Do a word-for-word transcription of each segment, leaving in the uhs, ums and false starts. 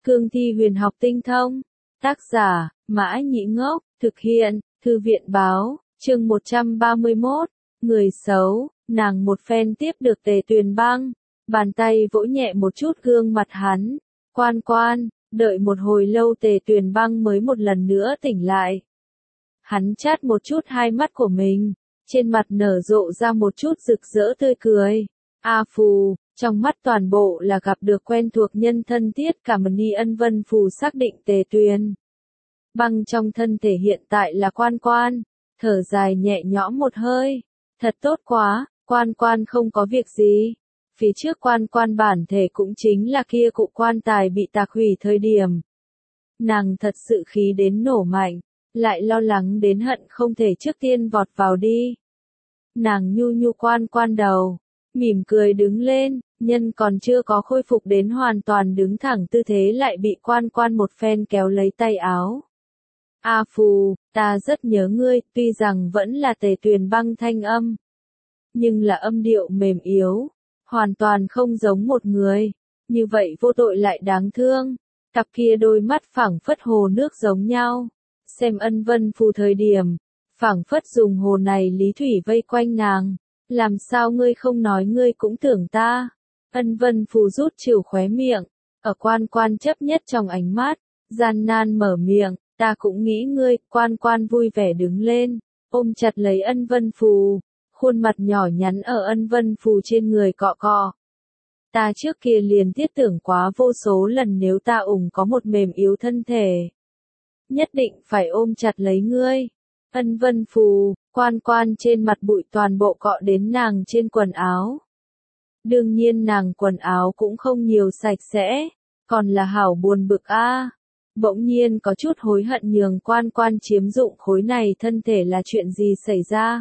Cương thi huyền học tinh thông. Tác giả, Mã Nhĩ Ngốc, thực hiện, Thư viện Báo, chương một trăm ba mươi mốt, người xấu, nàng một phen tiếp được Tề Tuyền Băng, bàn tay vỗ nhẹ một chút gương mặt hắn, quan quan, đợi một hồi lâu Tề Tuyền Băng mới một lần nữa tỉnh lại. Hắn chát một chút hai mắt của mình, trên mặt nở rộ ra một chút rực rỡ tươi cười. A Phù, trong mắt toàn bộ là gặp được quen thuộc nhân thân thiết cả mật ni ân vân Phù xác định Tề Tuyền Băng trong thân thể hiện tại là quan quan, thở dài nhẹ nhõm một hơi. Thật tốt quá, quan quan không có việc gì. Phía trước quan quan bản thể cũng chính là kia cụ quan tài bị tạc hủy thời điểm. Nàng thật sự khí đến nổ mạnh, lại lo lắng đến hận không thể trước tiên vọt vào đi. Nàng nhu nhu quan quan đầu, mỉm cười đứng lên, nhân còn chưa có khôi phục đến hoàn toàn đứng thẳng tư thế lại bị quan quan một phen kéo lấy tay áo. A Phù, ta rất nhớ ngươi, tuy rằng vẫn là Tề Tuyền Băng thanh âm, nhưng là âm điệu mềm yếu, hoàn toàn không giống một người, như vậy vô tội lại đáng thương. Cặp kia đôi mắt phảng phất hồ nước giống nhau, xem ân vân Phù thời điểm, phảng phất dùng hồ này lý thủy vây quanh nàng. Làm sao ngươi không nói ngươi cũng tưởng ta? Ân vân Phù rút trìu khóe miệng, ở quan quan chấp nhất trong ánh mắt, gian nan mở miệng, ta cũng nghĩ ngươi. Quan quan vui vẻ đứng lên, ôm chặt lấy ân vân Phù, khuôn mặt nhỏ nhắn ở ân vân Phù trên người cọ cọ. Ta trước kia liền thiết tưởng quá vô số lần nếu ta ủng có một mềm yếu thân thể, nhất định phải ôm chặt lấy ngươi. Ân vân Phù, quan quan trên mặt bụi toàn bộ cọ đến nàng trên quần áo. Đương nhiên nàng quần áo cũng không nhiều sạch sẽ, còn là hảo buồn bực a. À. Bỗng nhiên có chút hối hận nhường quan quan chiếm dụng khối này thân thể là chuyện gì xảy ra.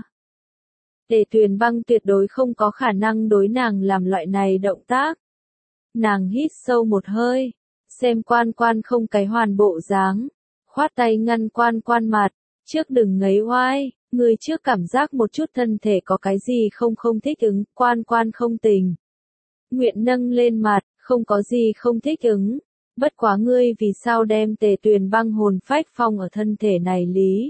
Tề Tuyền Băng tuyệt đối không có khả năng đối nàng làm loại này động tác. Nàng hít sâu một hơi, xem quan quan không cái hoàn bộ dáng, khoát tay ngăn quan quan mặt, trước đừng ngấy oai, người trước cảm giác một chút thân thể có cái gì không không thích ứng. Quan quan không tình nguyện nâng lên mặt, không có gì không thích ứng, bất quá ngươi vì sao đem Tề Tuyền Băng hồn phách phong ở thân thể này lý?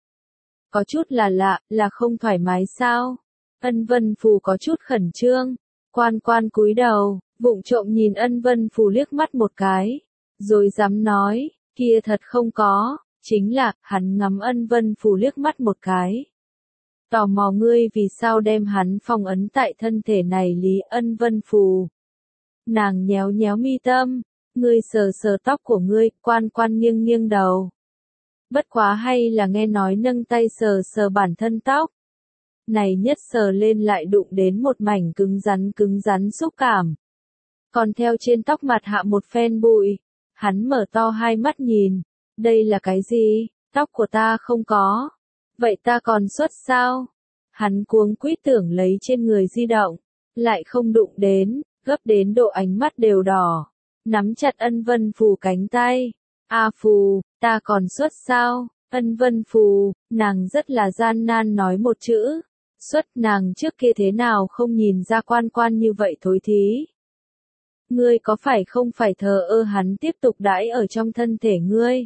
Có chút là lạ, là không thoải mái sao? Ân vân Phù có chút khẩn trương, quan quan cúi đầu, vụng trộm nhìn ân vân Phù liếc mắt một cái, rồi dám nói, kia thật không có, chính là, hắn ngắm ân vân Phù liếc mắt một cái. Tò mò ngươi vì sao đem hắn phong ấn tại thân thể này lý? Ân vân Phù. Nàng nhéo nhéo mi tâm, ngươi sờ sờ tóc của ngươi. Quan quan nghiêng nghiêng đầu. Bất quá hay là nghe nói nâng tay sờ sờ bản thân tóc. Này nhất sờ lên lại đụng đến một mảnh cứng rắn cứng rắn xúc cảm. Còn theo trên tóc mặt hạ một phen bụi, hắn mở to hai mắt nhìn, đây là cái gì? Tóc của ta không có. Vậy ta còn xuất sao? Hắn cuống quýt tưởng lấy trên người di động, lại không đụng đến, gấp đến độ ánh mắt đều đỏ, nắm chặt ân vân Phù cánh tay. A Phù, ta còn xuất sao? Ân vân Phù, nàng rất là gian nan nói một chữ. Xuất. Nàng trước kia thế nào không nhìn ra quan quan như vậy thối thí? Ngươi có phải không phải thờ ơ hắn tiếp tục đãi ở trong thân thể ngươi?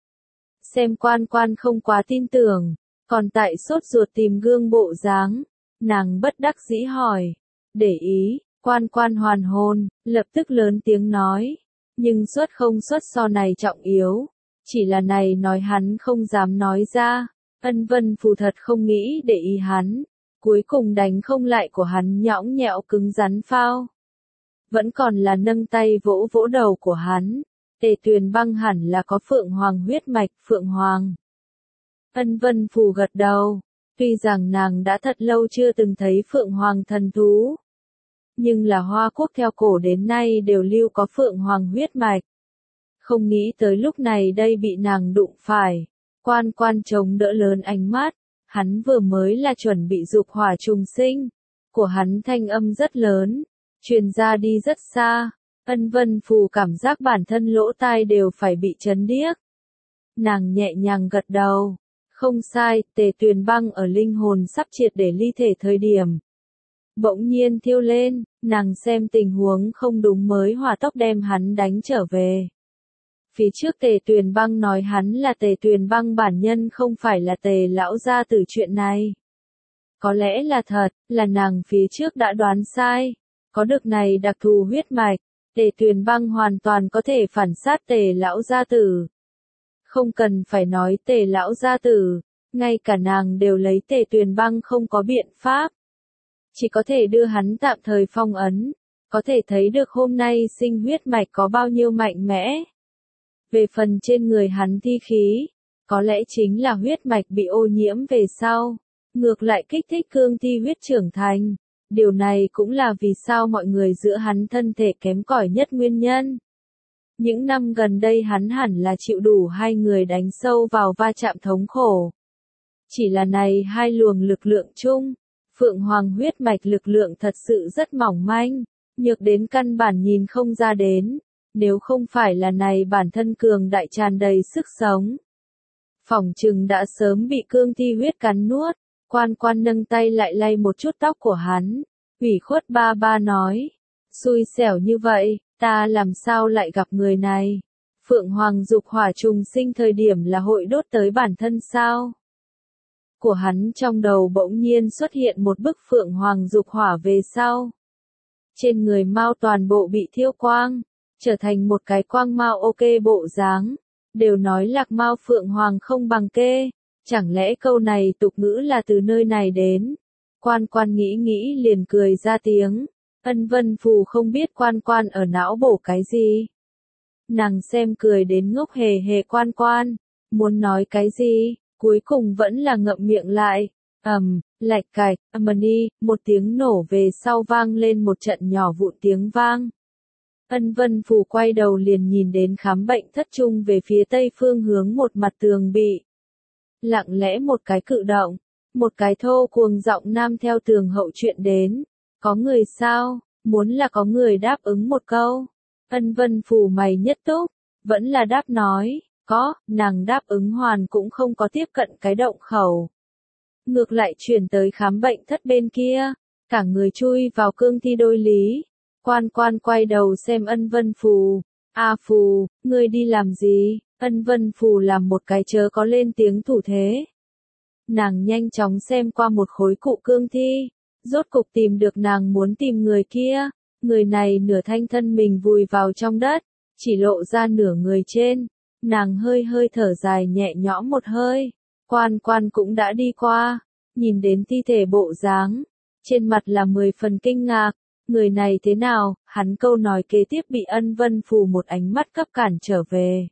Xem quan quan không quá tin tưởng, còn tại sốt ruột tìm gương bộ dáng, nàng bất đắc dĩ hỏi. Để ý, quan quan hoàn hồn, lập tức lớn tiếng nói. Nhưng xuất không xuất so này trọng yếu, chỉ là này nói hắn không dám nói ra. Ân vân Phù thật không nghĩ để ý hắn, cuối cùng đánh không lại của hắn nhõng nhẽo cứng rắn phao. Vẫn còn là nâng tay vỗ vỗ đầu của hắn. Tề Tuyền Băng hẳn là có Phượng Hoàng huyết mạch. Phượng Hoàng. Ân vân Phù gật đầu, tuy rằng nàng đã thật lâu chưa từng thấy Phượng Hoàng thần thú, nhưng là Hoa Quốc theo cổ đến nay đều lưu có Phượng Hoàng huyết mạch. Không nghĩ tới lúc này đây bị nàng đụng phải. Quan quan chống đỡ lớn ánh mắt, hắn vừa mới là chuẩn bị dục hỏa trùng sinh, của hắn thanh âm rất lớn, truyền ra đi rất xa. Ân vân Phù cảm giác bản thân lỗ tai đều phải bị chấn điếc. Nàng nhẹ nhàng gật đầu, không sai. Tề Tuyền Băng ở linh hồn sắp triệt để ly thể thời điểm, bỗng nhiên thiêu lên, nàng xem tình huống không đúng mới hỏa tốc đem hắn đánh trở về. Phía trước Tề Tuyền Băng nói hắn là Tề Tuyền Băng bản nhân không phải là Tề lão gia tử chuyện này. Có lẽ là thật, là nàng phía trước đã đoán sai. Có được này đặc thù huyết mạch, Tề Tuyền Băng hoàn toàn có thể phản sát Tề lão gia tử. Không cần phải nói Tề lão gia tử, ngay cả nàng đều lấy Tề Tuyền Băng không có biện pháp. Chỉ có thể đưa hắn tạm thời phong ấn, có thể thấy được hôm nay sinh huyết mạch có bao nhiêu mạnh mẽ. Về phần trên người hắn thi khí, có lẽ chính là huyết mạch bị ô nhiễm về sau, ngược lại kích thích cương thi huyết trưởng thành. Điều này cũng là vì sao mọi người giữa hắn thân thể kém cỏi nhất nguyên nhân. Những năm gần đây hắn hẳn là chịu đủ hai người đánh sâu vào va chạm thống khổ. Chỉ là này hai luồng lực lượng chung, Phượng Hoàng huyết mạch lực lượng thật sự rất mỏng manh, nhược đến căn bản nhìn không ra đến, nếu không phải là này bản thân cường đại tràn đầy sức sống. Phỏng chừng đã sớm bị cương thi huyết cắn nuốt. Quan Quan nâng tay lại lay một chút tóc của hắn, ủy khuất ba ba nói, xui xẻo như vậy, ta làm sao lại gặp người này? Phượng Hoàng dục hỏa trùng sinh thời điểm là hội đốt tới bản thân sao? Của hắn trong đầu bỗng nhiên xuất hiện một bức Phượng Hoàng dục hỏa về sau. Trên người Mao toàn bộ bị thiêu quang, trở thành một cái quang Mao ok bộ dáng, đều nói lạc Mao Phượng Hoàng không bằng kê. Chẳng lẽ câu này tục ngữ là từ nơi này đến? Quan Quan nghĩ nghĩ liền cười ra tiếng. Ân Vân Phù không biết Quan Quan ở não bổ cái gì. Nàng xem cười đến ngốc hề hề Quan Quan. Muốn nói cái gì, cuối cùng vẫn là ngậm miệng lại. ầm, um, lạch cạch, amani, một tiếng nổ về sau vang lên một trận nhỏ vụn tiếng vang. Ân Vân Phù quay đầu liền nhìn đến khám bệnh thất trung về phía tây phương hướng một mặt tường bị. Lặng lẽ một cái cự động, một cái thô cuồng giọng nam theo tường hậu chuyện đến. Có người sao, muốn là có người đáp ứng một câu. Ân Vân Phù mày nhất túc, vẫn là đáp nói, có, nàng đáp ứng hoàn cũng không có tiếp cận cái động khẩu. Ngược lại chuyển tới khám bệnh thất bên kia, cả người chui vào cương thi đôi lý. Quan Quan quay đầu xem Ân Vân Phù, a Phù, ngươi đi làm gì? Ân Vân Phù làm một cái chớ có lên tiếng thủ thế. Nàng nhanh chóng xem qua một khối cụ cương thi, rốt cục tìm được nàng muốn tìm người kia. Người này nửa thanh thân mình vùi vào trong đất, chỉ lộ ra nửa người trên. Nàng hơi hơi thở dài nhẹ nhõm một hơi. Quan Quan cũng đã đi qua, nhìn đến thi thể bộ dáng, trên mặt là mười phần kinh ngạc. Người này thế nào? Hắn câu nói kế tiếp bị Ân Vân Phù một ánh mắt cấp cản trở về.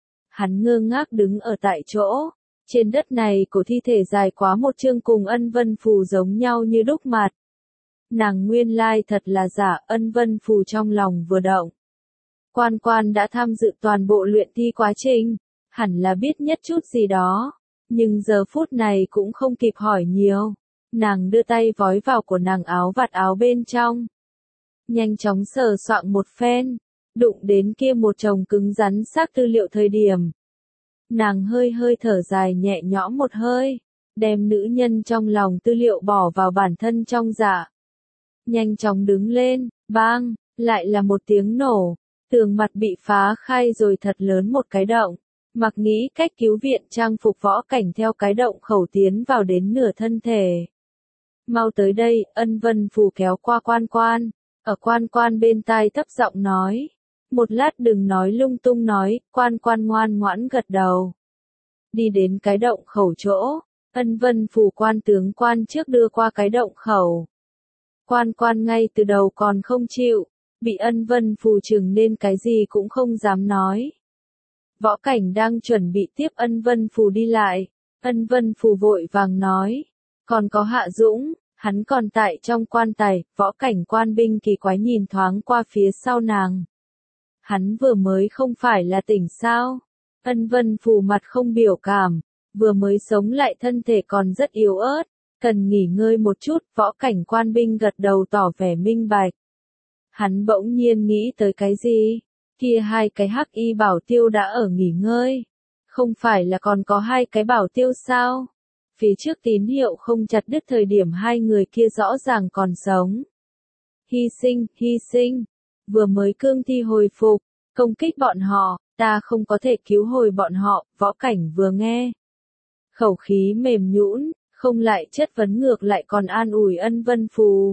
Hắn ngơ ngác đứng ở tại chỗ, trên đất này cổ thi thể dài quá một chương cùng Ân Vân Phù giống nhau như đúc mặt. Nàng nguyên lai thật là giả. Ân Vân Phù trong lòng vừa động. Quan Quan đã tham dự toàn bộ luyện thi quá trình, hẳn là biết nhất chút gì đó, nhưng giờ phút này cũng không kịp hỏi nhiều. Nàng đưa tay vói vào của nàng áo vạt áo bên trong, nhanh chóng sờ soạng một phen, đụng đến kia một chồng cứng rắn xác tư liệu thời điểm. Nàng hơi hơi thở dài nhẹ nhõm một hơi, đem nữ nhân trong lòng tư liệu bỏ vào bản thân trong dạ. Nhanh chóng đứng lên, bang, lại là một tiếng nổ, tường mặt bị phá khai rồi thật lớn một cái động. Mặc nghĩ cách cứu viện trang phục võ cảnh theo cái động khẩu tiến vào đến nửa thân thể. Mau tới đây, Ân Vân Phù kéo qua Quan Quan, ở Quan Quan bên tai thấp giọng nói. Một lát đừng nói lung tung nói, Quan Quan ngoan ngoãn gật đầu. Đi đến cái động khẩu chỗ, Ân Vân Phù quan tướng quan trước đưa qua cái động khẩu. Quan Quan ngay từ đầu còn không chịu, bị Ân Vân Phù chừng nên cái gì cũng không dám nói. Võ cảnh đang chuẩn bị tiếp Ân Vân Phù đi lại, Ân Vân Phù vội vàng nói, còn có Hạ Dũng, hắn còn tại trong quan tài. Võ cảnh quan binh kỳ quái nhìn thoáng qua phía sau nàng. Hắn vừa mới không phải là tỉnh sao? Ân Vân Phù mặt không biểu cảm, vừa mới sống lại thân thể còn rất yếu ớt, cần nghỉ ngơi một chút. Võ cảnh quan binh gật đầu tỏ vẻ minh bạch. Hắn bỗng nhiên nghĩ tới cái gì? Kia hai cái hắc y bảo tiêu đã ở nghỉ ngơi, không phải là còn có hai cái bảo tiêu sao? Phía trước tín hiệu không chặt đứt thời điểm hai người kia rõ ràng còn sống. Hy sinh, hy sinh. Vừa mới cương thi hồi phục, công kích bọn họ, Ta không có thể cứu hồi bọn họ, Võ Cảnh vừa nghe. Khẩu khí mềm nhũn, không lại chất vấn ngược lại còn an ủi Ân Vân Phù.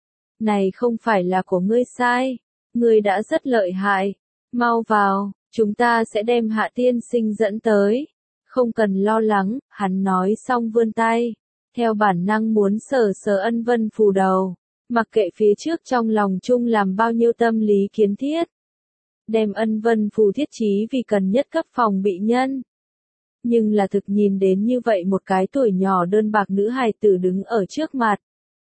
Này không phải là của ngươi sai, ngươi đã rất lợi hại, mau vào, chúng ta sẽ đem Hạ tiên sinh dẫn tới. Không cần lo lắng, hắn nói xong vươn tay, theo bản năng muốn sờ sờ Ân Vân Phù đầu, mặc kệ phía trước trong lòng chung làm bao nhiêu tâm lý kiến thiết. Đem Ân Vân Phù thiết trí vì cần nhất cấp phòng bị nhân. Nhưng là thực nhìn đến như vậy một cái tuổi nhỏ đơn bạc nữ hài tử đứng ở trước mặt.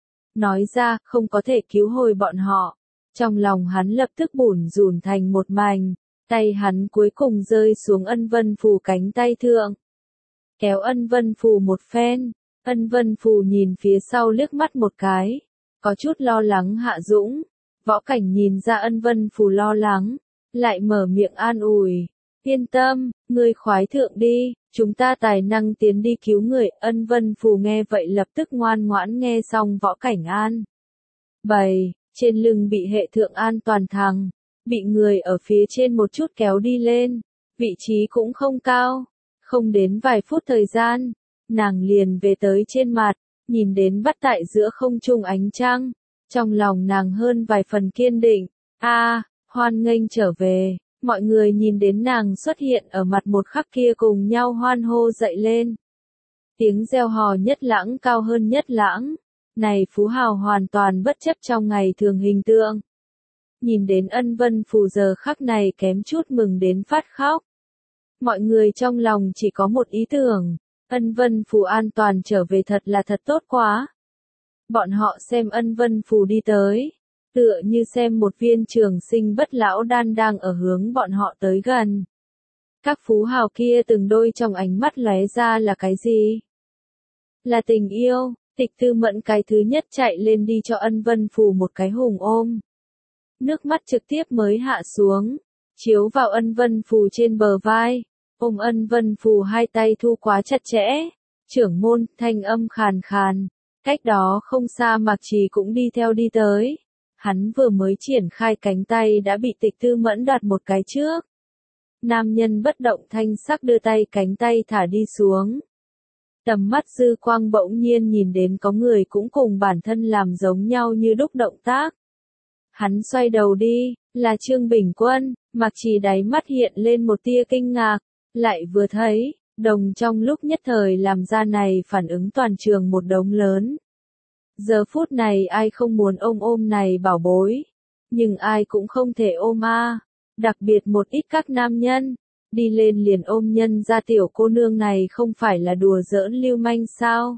Nói ra, không có thể cứu hồi bọn họ. Trong lòng hắn lập tức bủn rủn thành một mảnh, tay hắn cuối cùng rơi xuống Ân Vân Phù cánh tay thượng. Kéo Ân Vân Phù một phen, Ân Vân Phù nhìn phía sau liếc mắt một cái, có chút lo lắng Hạ Dũng. Võ Cảnh nhìn ra Ân Vân Phù lo lắng, lại mở miệng an ủi. Yên tâm, ngươi khoái thượng đi, chúng ta tài năng tiến đi cứu người. Ân Vân Phù nghe vậy lập tức ngoan ngoãn nghe xong Võ Cảnh an. Bày, trên lưng bị hệ thượng an toàn thằng, bị người ở phía trên một chút kéo đi lên, vị trí cũng không cao, không đến vài phút thời gian, nàng liền về tới trên mặt, nhìn đến bắt tại giữa không trung ánh trăng, trong lòng nàng hơn vài phần kiên định. A, hoan nghênh trở về. Mọi người nhìn đến nàng xuất hiện ở mặt một khắc kia cùng nhau hoan hô dậy lên. Tiếng reo hò nhất lãng cao hơn nhất lãng. Này phú hào hoàn toàn bất chấp trong ngày thường hình tượng. Nhìn đến Ân Vân Phù giờ khắc này kém chút mừng đến phát khóc. Mọi người trong lòng chỉ có một ý tưởng. Ân Vân Phù an toàn trở về thật là thật tốt quá. Bọn họ xem Ân Vân Phù đi tới. Tựa như xem một viên trường sinh bất lão đan đang ở hướng bọn họ tới gần. Các phú hào kia từng đôi trong ánh mắt lóe ra là cái gì? Là tình yêu. Tịch Tư Mẫn cái thứ nhất chạy lên đi cho Ân Vân Phù một cái hùng ôm. Nước mắt trực tiếp mới hạ xuống, chiếu vào Ân Vân Phù trên bờ vai, ôm Ân Vân Phù hai tay thu quá chặt chẽ. Trưởng môn, thanh âm khàn khàn, cách đó không xa Mạc Trì cũng đi theo đi tới. Hắn vừa mới triển khai cánh tay đã bị Tịch Tư Mẫn đoạt một cái trước. Nam nhân bất động thanh sắc đưa tay cánh tay thả đi xuống. Tầm mắt dư quang bỗng nhiên nhìn đến có người cũng cùng bản thân làm giống nhau như đúc động tác. Hắn xoay đầu đi, là Trương Bình Quân, Mạc Trì đáy mắt hiện lên một tia kinh ngạc, lại vừa thấy, đồng trong lúc nhất thời làm ra này phản ứng toàn trường một đống lớn. Giờ phút này ai không muốn ôm ôm này bảo bối, nhưng ai cũng không thể ôm a, đặc biệt một ít các nam nhân, đi lên liền ôm nhân ra tiểu cô nương này không phải là đùa giỡn lưu manh sao.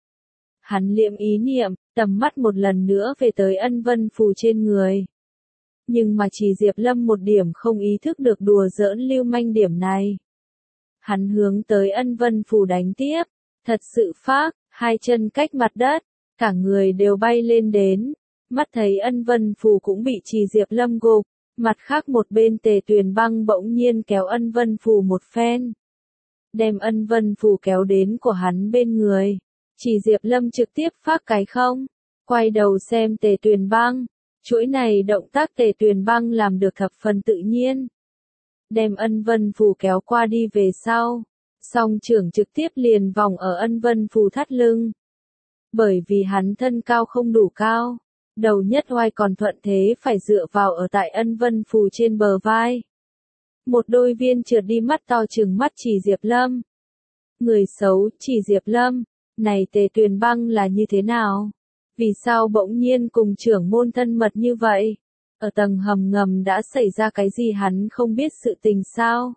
Hắn liệm ý niệm, tầm mắt một lần nữa về tới Ân Vân Phù trên người. Nhưng mà chỉ Diệp Lâm một điểm không ý thức được đùa giỡn lưu manh điểm này. Hắn hướng tới Ân Vân Phù đánh tiếp, thật sự phác, hai chân cách mặt đất, cả người đều bay lên đến, mắt thấy Ân Vân Phù cũng bị Trì Diệp Lâm gục, mặt khác một bên Tề Tuyền Băng bỗng nhiên kéo Ân Vân Phù một phen, đem Ân Vân Phù kéo đến của hắn bên người. Trì Diệp Lâm trực tiếp phát cái không, quay đầu xem Tề Tuyền Băng, chuỗi này động tác Tề Tuyền Băng làm được thập phần tự nhiên, đem Ân Vân Phù kéo qua đi về sau, song trưởng trực tiếp liền vòng ở Ân Vân Phù thắt lưng. Bởi vì hắn thân cao không đủ cao, đầu nhất oai còn thuận thế phải dựa vào ở tại Ân Vân Phù trên bờ vai. Một đôi viên trượt đi mắt to trừng mắt Trì Diệp Lâm. Người xấu, Trì Diệp Lâm, này Tề Tuyền Băng là như thế nào? Vì sao bỗng nhiên cùng trưởng môn thân mật như vậy? Ở tầng hầm ngầm đã xảy ra cái gì hắn không biết sự tình sao?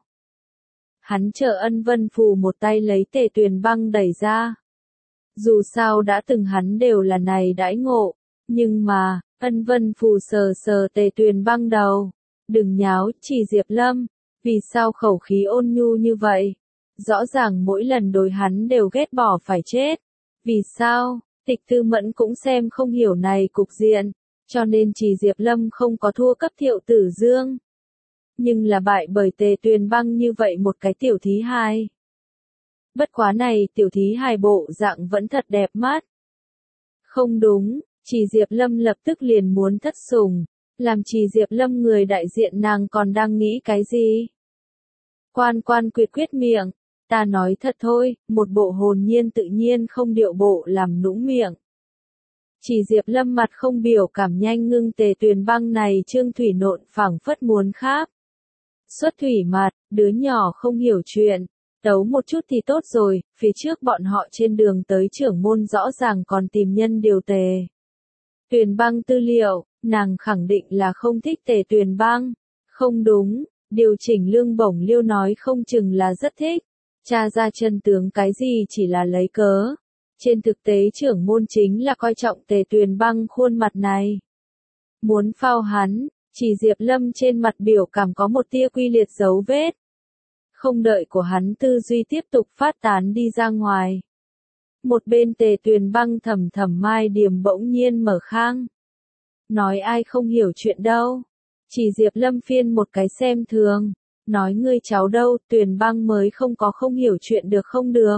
Hắn chờ Ân Vân Phù một tay lấy Tề Tuyền Băng đẩy ra. Dù sao đã từng hắn đều là này đãi ngộ, nhưng mà, Ân Vân Phù sờ sờ Tề Tuyền Băng đầu. Đừng nháo, Trì Diệp Lâm, vì sao khẩu khí ôn nhu như vậy? Rõ ràng mỗi lần đối hắn đều ghét bỏ phải chết. Vì sao? Tịch Tư Mẫn cũng xem không hiểu này cục diện, cho nên Trì Diệp Lâm không có thua cấp Thiệu Tử Dương. Nhưng là bại bởi Tề Tuyền Băng như vậy một cái tiểu thí hài. Bất quá này tiểu thí hài bộ dạng vẫn thật đẹp mắt. Không đúng, Trì Diệp Lâm lập tức liền muốn thất sủng, làm Trì Diệp Lâm người đại diện nàng còn đang nghĩ cái gì? Quan quan quyết quyết miệng, ta nói thật thôi, một bộ hồn nhiên tự nhiên không điệu bộ làm nũng miệng. Chỉ Diệp Lâm mặt không biểu cảm nhanh ngưng Tề Tuyền Băng này Trương Thủy Nộn phảng phất muốn kháp. Xuất thủy mặt, đứa nhỏ không hiểu chuyện, tấu một chút thì tốt rồi, phía trước bọn họ trên đường tới trưởng môn rõ ràng còn tìm nhân điều Tề Tuyền Băng tư liệu, nàng khẳng định là không thích Tề Tuyền Băng. Không đúng, điều chỉnh lương bổng Liêu nói không chừng là rất thích. Tra ra chân tướng cái gì chỉ là lấy cớ. Trên thực tế trưởng môn chính là coi trọng Tề Tuyền Băng khuôn mặt này. Muốn phao hắn, chỉ Diệp Lâm trên mặt biểu cảm có một tia quy liệt dấu vết. Không đợi của hắn tư duy tiếp tục phát tán đi ra ngoài. Một bên Tề Tuyền Băng thầm thầm Mai Điềm bỗng nhiên mở khang. Nói ai không hiểu chuyện đâu. Chỉ Diệp Lâm phiên một cái xem thường. Nói ngươi cháu đâu, Tuyền Băng mới không có không hiểu chuyện được không được.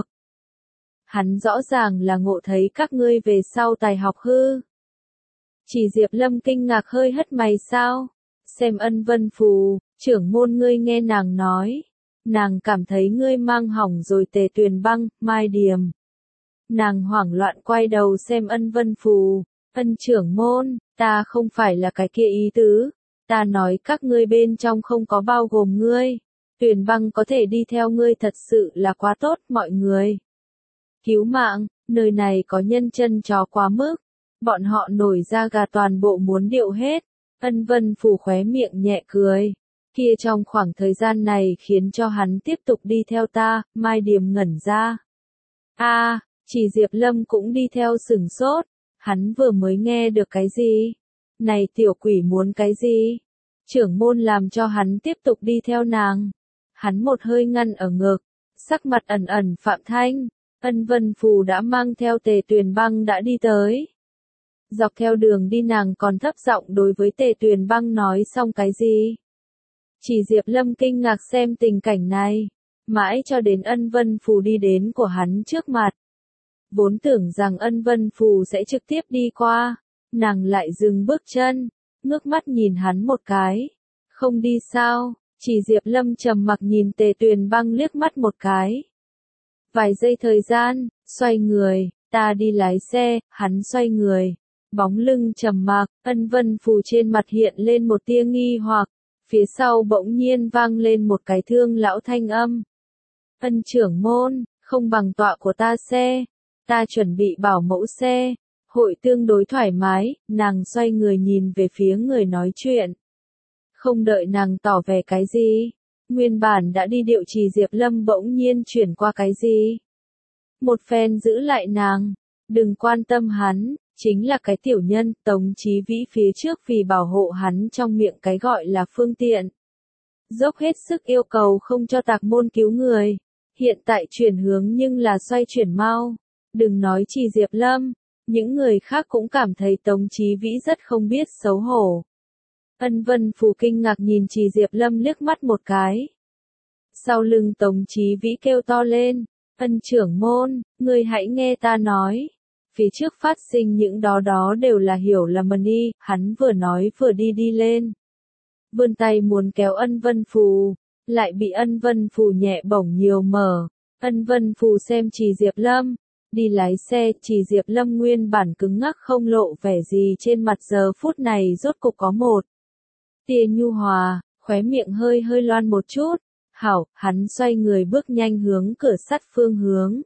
Hắn rõ ràng là ngộ thấy các ngươi về sau tài học hư. Chỉ Diệp Lâm kinh ngạc hơi hất mày sao. Xem Ân Vân Phù, trưởng môn ngươi nghe nàng nói. Nàng cảm thấy ngươi mang hỏng rồi Tề Tuyền Băng, Mai Điềm. Nàng hoảng loạn quay đầu xem Ân Vân Phù. Ân trưởng môn, ta không phải là cái kia ý tứ. Ta nói các ngươi bên trong không có bao gồm ngươi. Tuyền Băng có thể đi theo ngươi thật sự là quá tốt mọi người. Cứu mạng, nơi này có nhân chân chó quá mức. Bọn họ nổi ra gà toàn bộ muốn điệu hết. Ân Vân Phù khóe miệng nhẹ cười. Kia trong khoảng thời gian này khiến cho hắn tiếp tục đi theo ta, Mai Điềm ngẩn ra. A, chỉ Diệp Lâm cũng đi theo sừng sốt. Hắn vừa mới nghe được cái gì? Này tiểu quỷ muốn cái gì? Trưởng môn làm cho hắn tiếp tục đi theo nàng. Hắn một hơi ngăn ở ngực, sắc mặt ẩn ẩn Phạm Thanh. Ân Vân Phù đã mang theo Tề Tuyền Băng đã đi tới. Dọc theo đường đi nàng còn thấp giọng đối với Tề Tuyền Băng nói xong cái gì? Chỉ Diệp Lâm kinh ngạc xem tình cảnh này, mãi cho đến Ân Vân Phù đi đến của hắn trước mặt. Vốn tưởng rằng Ân Vân Phù sẽ trực tiếp đi qua, nàng lại dừng bước chân, ngước mắt nhìn hắn một cái. Không đi sao? Chỉ Diệp Lâm trầm mặc nhìn Tề Tuyền Băng liếc mắt một cái. Vài giây thời gian, xoay người, ta đi lái xe, hắn xoay người. Bóng lưng trầm mặc, Ân Vân Phù trên mặt hiện lên một tia nghi hoặc, phía sau bỗng nhiên vang lên một cái thương lão thanh âm. Ân trưởng môn, không bằng tọa của ta xe, ta chuẩn bị bảo mẫu xe. Hội tương đối thoải mái, nàng xoay người nhìn về phía người nói chuyện. Không đợi nàng tỏ vẻ cái gì, nguyên bản đã đi điệu Trì Diệp Lâm bỗng nhiên chuyển qua cái gì. Một phen giữ lại nàng, đừng quan tâm hắn, chính là cái tiểu nhân, Tống Chí Vĩ phía trước vì bảo hộ hắn trong miệng cái gọi là phương tiện. Dốc hết sức yêu cầu không cho tạc môn cứu người, hiện tại chuyển hướng nhưng là xoay chuyển mau, đừng nói Trì Diệp Lâm. Những người khác cũng cảm thấy Tống Chí Vĩ rất không biết xấu hổ. Ân Vân Phù kinh ngạc nhìn Trì Diệp Lâm liếc mắt một cái. Sau lưng Tống Chí Vĩ kêu to lên, Ân trưởng môn, ngươi hãy nghe ta nói. Phía trước phát sinh những đó đó đều là hiểu lầm đi, hắn vừa nói vừa đi đi lên. Vươn tay muốn kéo Ân Vân Phù, lại bị Ân Vân Phù nhẹ bổng nhiều mở. Ân Vân Phù xem Trì Diệp Lâm. Đi lái xe, Trì Diệp Lâm nguyên bản cứng ngắc không lộ vẻ gì trên mặt giờ phút này rốt cục có một tia nhu hòa, khóe miệng hơi hơi loan một chút. Hảo, hắn xoay người bước nhanh hướng cửa sắt phương hướng.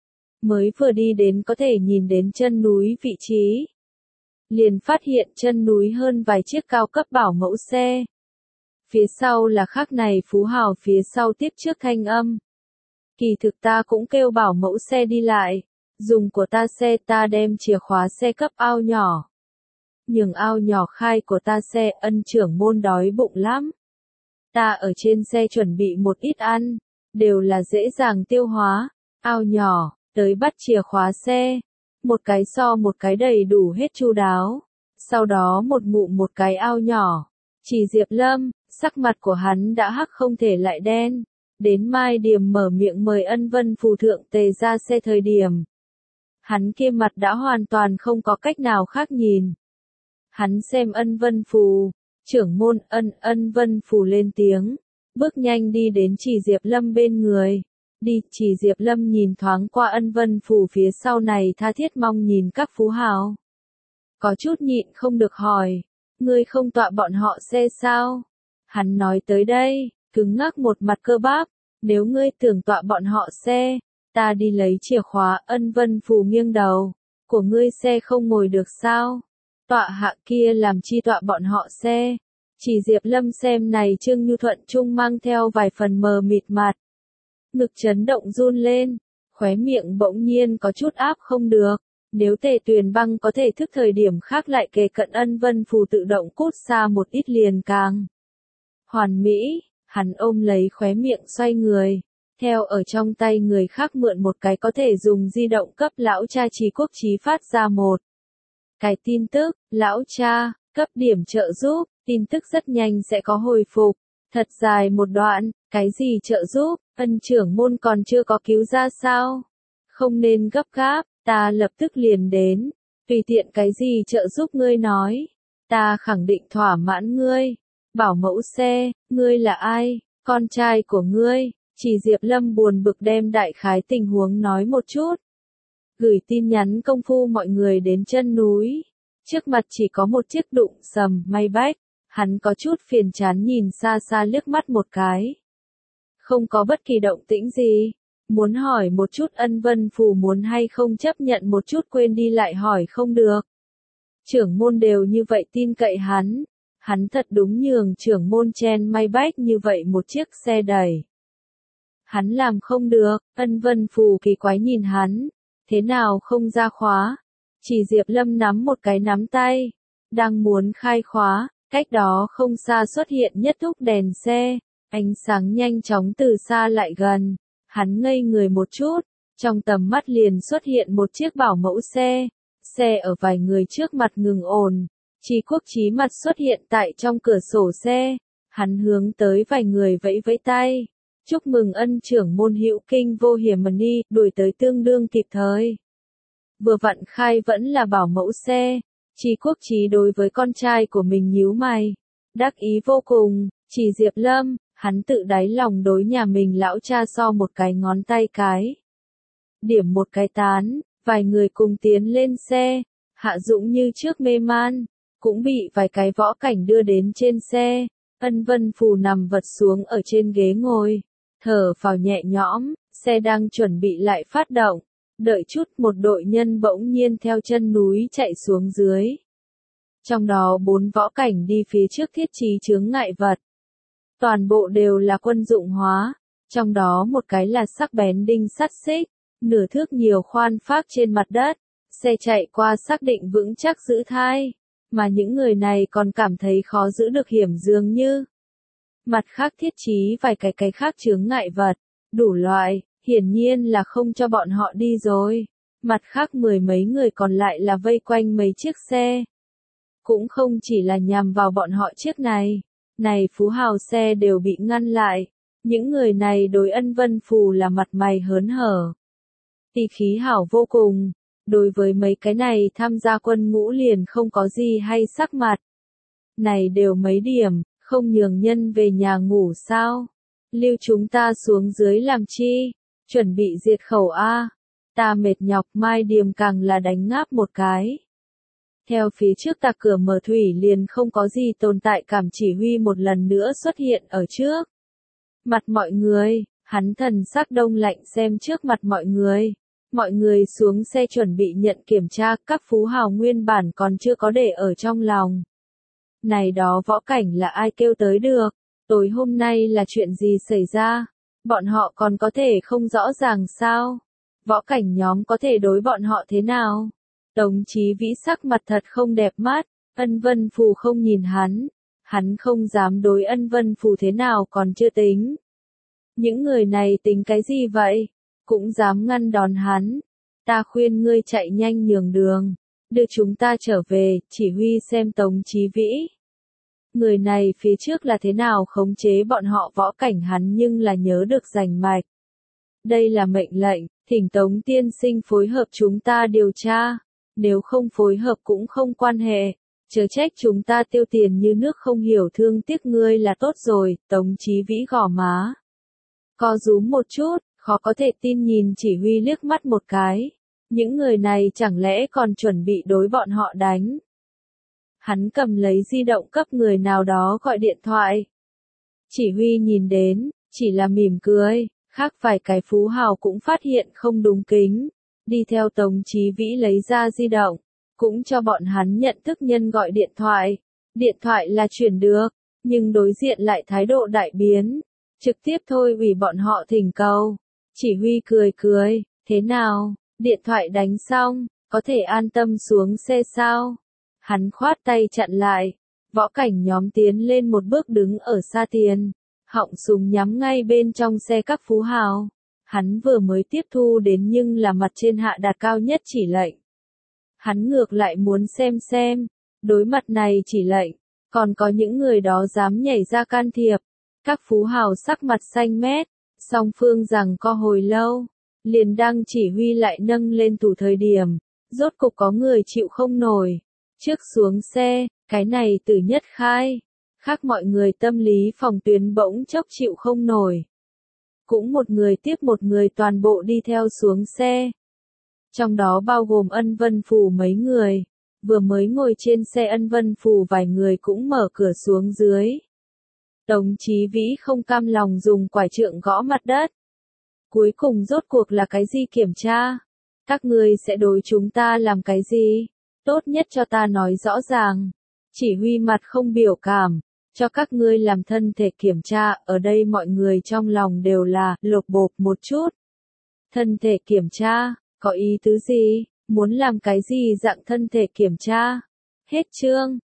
Mới vừa đi đến có thể nhìn đến chân núi vị trí. Liền phát hiện chân núi hơn vài chiếc cao cấp bảo mẫu xe. Phía sau là khác này phú hào phía sau tiếp trước thanh âm. Kỳ thực ta cũng kêu bảo mẫu xe đi lại. Dùng của ta xe ta đem chìa khóa xe cấp ao nhỏ. Nhường ao nhỏ khai của ta xe Ân trưởng môn đói bụng lắm. Ta ở trên xe chuẩn bị một ít ăn, đều là dễ dàng tiêu hóa. Ao nhỏ, tới bắt chìa khóa xe. Một cái so một cái đầy đủ hết chu đáo. Sau đó một ngụm một cái ao nhỏ. Chỉ Diệp Lâm, sắc mặt của hắn đã hắc không thể lại đen. Đến Mai Điềm mở miệng mời Ân Vân Phù thượng Tề ra xe thời điểm. Hắn kia mặt đã hoàn toàn không có cách nào khác nhìn. Hắn xem Ân Vân Phù, trưởng môn Ân Ân Vân Phù lên tiếng. bước nhanh đi đến Chỉ Diệp Lâm bên người. Đi, Chỉ Diệp Lâm nhìn thoáng qua Ân Vân Phủ phía sau này tha thiết mong nhìn các phú hào. Có chút nhịn không được hỏi, ngươi không tọa bọn họ xe sao? Hắn nói tới đây, cứng ngắc một mặt cơ bắp, nếu ngươi tưởng tọa bọn họ xe, ta đi lấy chìa khóa. Ân Vân Phủ nghiêng đầu, của ngươi xe không ngồi được sao? Tọa hạ kia làm chi tọa bọn họ xe? Chỉ Diệp Lâm xem này Trương Nhu Thuận Trung mang theo vài phần mờ mịt mặt. Ngực chấn động run lên, khóe miệng bỗng nhiên có chút áp không được. Nếu Tề Tuyền Băng có thể thức thời điểm khác lại kề cận Ân Vân Phù tự động cút xa một ít liền càng hoàn mỹ. Hắn ôm lấy khóe miệng xoay người, theo ở trong tay người khác mượn một cái có thể dùng di động cấp lão cha Trì Quốc Chí phát ra một cái tin tức, lão cha, cấp điểm trợ giúp, tin tức rất nhanh sẽ có hồi phục. Thật dài một đoạn, cái gì trợ giúp, Ân trưởng môn còn chưa có cứu ra sao? Không nên gấp gáp, ta lập tức liền đến, tùy tiện cái gì trợ giúp ngươi nói, ta khẳng định thỏa mãn ngươi. Bảo mẫu xe, ngươi là ai, con trai của ngươi? Chỉ Diệp Lâm buồn bực đem đại khái tình huống nói một chút. Gửi tin nhắn công phu mọi người đến chân núi, trước mặt chỉ có một chiếc đụng sầm Maybach. Hắn có chút phiền chán nhìn xa xa liếc mắt một cái. Không có bất kỳ động tĩnh gì. Muốn hỏi một chút Ân Vân Phù muốn hay không chấp nhận một chút quên đi lại hỏi không được. Trưởng môn đều như vậy tin cậy hắn. Hắn thật đúng nhường trưởng môn chen Maybach như vậy một chiếc xe đẩy. Hắn làm không được, Ân Vân Phù kỳ quái nhìn hắn. Thế nào không ra khóa? Chỉ Diệp Lâm nắm một cái nắm tay. Đang muốn khai khóa. Cách đó không xa xuất hiện nhất thúc đèn xe, ánh sáng nhanh chóng từ xa lại gần, hắn ngây người một chút, trong tầm mắt liền xuất hiện một chiếc bảo mẫu xe, xe ở vài người trước mặt ngừng ồn, Trì Quốc Chí mặt xuất hiện tại trong cửa sổ xe, hắn hướng tới vài người vẫy vẫy tay, chúc mừng Ân trưởng môn hữu kinh vô hiểm ni, đuổi tới tương đương kịp thời. Vừa vặn khai vẫn là bảo mẫu xe. Trì Quốc Chí đối với con trai của mình nhíu mày, đắc ý vô cùng. Chỉ Diệp Lâm, hắn tự đáy lòng đối nhà mình lão cha so một cái ngón tay cái. Điểm một cái tán, vài người cùng tiến lên xe, Hạ Dũng như trước mê man, cũng bị vài cái võ cảnh đưa đến trên xe. Ân Vân Phù nằm vật xuống ở trên ghế ngồi, thở phào nhẹ nhõm, xe đang chuẩn bị lại phát động. Đợi chút một đội nhân bỗng nhiên theo chân núi chạy xuống dưới. Trong đó bốn võ cảnh đi phía trước thiết trí chướng ngại vật. Toàn bộ đều là quân dụng hóa, trong đó một cái là sắc bén đinh sắt xích, nửa thước nhiều khoan phác trên mặt đất, xe chạy qua xác định vững chắc giữ thai, mà những người này còn cảm thấy khó giữ được hiểm dường như. Mặt khác thiết trí vài cái cái khác chướng ngại vật, đủ loại. Hiển nhiên là không cho bọn họ đi rồi. Mặt khác mười mấy người còn lại là vây quanh mấy chiếc xe. Cũng không chỉ là nhằm vào bọn họ chiếc này. Này phú hào xe đều bị ngăn lại. Những người này đối Ân Vân Phù là mặt mày hớn hở. Tỷ khí hảo vô cùng. Đối với mấy cái này tham gia quân ngũ liền không có gì hay sắc mặt. Này đều mấy điểm, không nhường nhân về nhà ngủ sao? Lưu chúng ta xuống dưới làm chi? Chuẩn bị diệt khẩu A. Ta mệt nhọc Mai Điềm càng là đánh ngáp một cái. Theo phía trước tạc cửa mở thủy liền không có gì tồn tại cảm chỉ huy một lần nữa xuất hiện ở trước. Mặt mọi người, hắn thần sắc đông lạnh xem trước mặt mọi người. Mọi người xuống xe chuẩn bị nhận kiểm tra, các phú hào nguyên bản còn chưa có để ở trong lòng. Này đó võ cảnh là ai kêu tới được? Tối hôm nay là chuyện gì xảy ra? Bọn họ còn có thể không rõ ràng sao? Võ cảnh nhóm có thể đối bọn họ thế nào? Tống Chí Vĩ sắc mặt thật không đẹp mắt, Ân Vân Phù không nhìn hắn, hắn không dám đối Ân Vân Phù thế nào còn chưa tính. Những người này tính cái gì vậy? Cũng dám ngăn đón hắn. Ta khuyên ngươi chạy nhanh nhường đường, đưa chúng ta trở về, chỉ huy xem Tống Chí Vĩ. Người này phía trước là thế nào khống chế bọn họ võ cảnh hắn nhưng là nhớ được rành mạch. Đây là mệnh lệnh, thỉnh Tống tiên sinh phối hợp chúng ta điều tra, nếu không phối hợp cũng không quan hệ. Chớ trách chúng ta tiêu tiền như nước không hiểu thương tiếc ngươi là tốt rồi, Tống Chí Vĩ gò má. Co rúm một chút, khó có thể tin nhìn chỉ huy liếc mắt một cái. Những người này chẳng lẽ còn chuẩn bị đối bọn họ đánh. Hắn cầm lấy di động cấp người nào đó gọi điện thoại. Chỉ huy nhìn đến, chỉ là mỉm cười, khác vài cái phú hào cũng phát hiện không đúng kính. Đi theo Tống Chí Vĩ lấy ra di động, cũng cho bọn hắn nhận thức nhân gọi điện thoại. Điện thoại là chuyển được, nhưng đối diện lại thái độ đại biến. Trực tiếp thôi ủy bọn họ thỉnh cầu. Chỉ huy cười cười, thế nào, điện thoại đánh xong, có thể an tâm xuống xe sao? Hắn khoát tay chặn lại, võ cảnh nhóm tiến lên một bước đứng ở xa tiền, họng súng nhắm ngay bên trong xe các phú hào. Hắn vừa mới tiếp thu đến nhưng là mặt trên hạ đạt cao nhất chỉ lệnh. Hắn ngược lại muốn xem xem, đối mặt này chỉ lệnh, còn có những người đó dám nhảy ra can thiệp. Các phú hào sắc mặt xanh mét, song phương rằng co hồi lâu, liền đang chỉ huy lại nâng lên thủ thời điểm, rốt cục có người chịu không nổi. Trước xuống xe, cái này từ nhất khai, khác mọi người tâm lý phòng tuyến bỗng chốc chịu không nổi. Cũng một người tiếp một người toàn bộ đi theo xuống xe. Trong đó bao gồm Ân Vân Phủ mấy người, vừa mới ngồi trên xe Ân Vân Phủ vài người cũng mở cửa xuống dưới. Tống Chí Vĩ không cam lòng dùng quải trượng gõ mặt đất. Cuối cùng rốt cuộc là cái gì kiểm tra? Các ngươi sẽ đối chúng ta làm cái gì? Tốt nhất cho ta nói rõ ràng. Chỉ huy mặt không biểu cảm, cho các ngươi làm thân thể kiểm tra, ở đây mọi người trong lòng đều là lột bột một chút. Thân thể kiểm tra, có ý tứ gì? Muốn làm cái gì dạng thân thể kiểm tra? Hết chương.